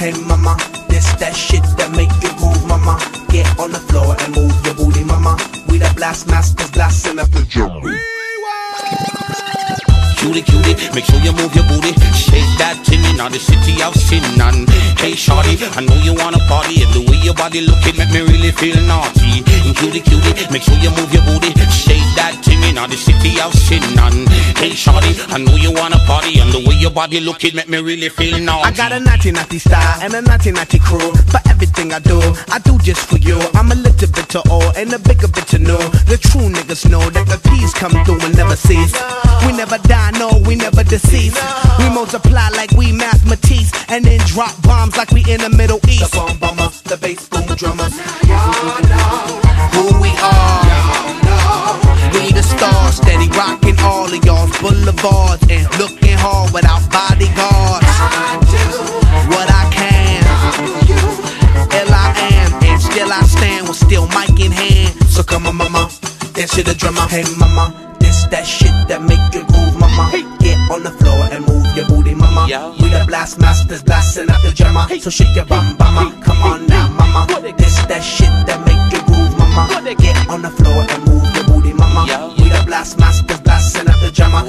Hey mama, this that shit that make you groove, mama. Get on the floor and move your booty, mama. We the blast masters blasting up the drum. Cutie, cutie, make sure you move your booty. Shake that thing in the city of sin. And hey shorty, I know you wanna party, and the way your body looking make me really feel naughty. And cutie, cutie, make sure you move your booty. Shake that thing in the city of sin. And hey shorty, I know you wanna party, and the way your body looking make me really feel naughty. I got a naughty naughty style and a naughty naughty crew. For everything I do just for you. I'm a little bit to all and a bigger bit to know. The true niggas know that the peace come through and never cease. We never die, no, we never deceive. We multiply like we mathematics, and then drop bombs like we in the Middle East. The bomb bomber, the bass boom drummers. Y'all know who we are. We the stars, steady rocking all of y'all's boulevards and looking hard without bodyguards. I do what I can. L.I.am, and still I stand with still mic in hand. So come on, mama, dance to the drummer. Hey, mama, this that shit that make you groove, mama. Get on the floor and move your booty, mama. We the blast masters blasting out the drummer. So shake your bum, mama. Come on now, mama. This that shit that make you groove, mama. Get on the floor and move your booty, mama. We the blast masters blasting out the drummer.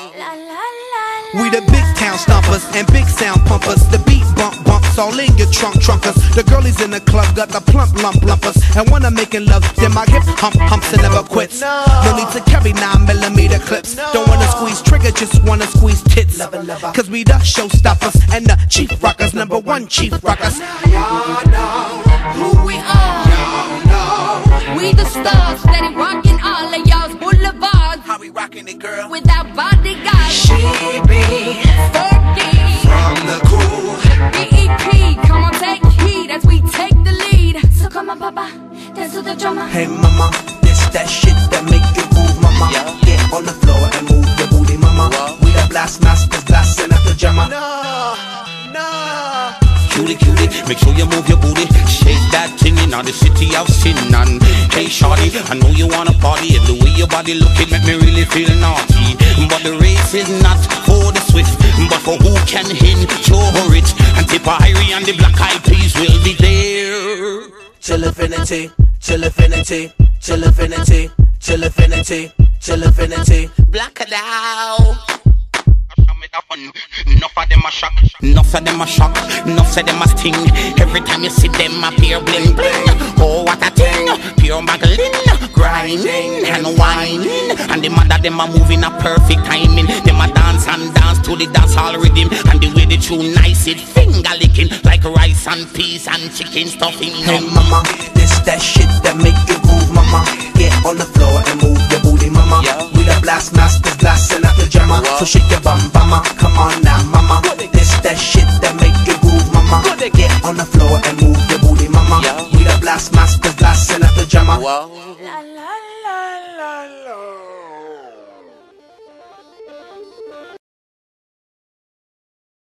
We the big town stompers and big sound pumpers. The beat bumps all in your trunkers. The girlies in the club got the plump lumpers. And when I'm making love, then my hip humps and never quits. No need to carry 9mm clips. Don't wanna squeeze trigger, just wanna squeeze tits. Cause we the showstoppers and the chief rockers, #1 chief rockers. Y'all know who we are. Y'all know we the stars, steady rocking all of y'all's boulevards. How we rocking it, girl? Without bodyguards. She be from the cool BEP, come on, take heed as we take the lead. So come on, papa, dance to the drummer. Hey mama, this that shit that make you groove, mama. Get on the floor and move your booty, mama. We the blast masters blasting out the drummer. No. Cutie, cutie, make sure you move your booty. Shake that thing in the city of sin. And hey shorty, I know you wanna party, and the way your body looking make me really feel naughty. But the race is not for the swift, but for who can endure it. And Tipper Irie and the Black Eyed Peas will be there. Chill infinity, chill infinity, chill infinity, chill infinity, chill infinity. Black it out. Enough of them a shock, enough of them a shock, enough of them a sting. Every time you see them appear bling bling. Oh what a thing, pure muggling, grinding and whining. And the mother them a moving a perfect timing. Them a dance and dance to the dance hall rhythm. And the way they tune nice it finger licking like rice and peas and chicken stuffing. Hey mama, this that shit that make you groove, mama. Get on the floor and move your booty, mama. We the blast masters blasting out the drummer. So shake your bum, mama. Come on now, mama. This that shit that make you groove, mama. Get on the floor and move your booty, mama. We the blast masters blasting out the drummer.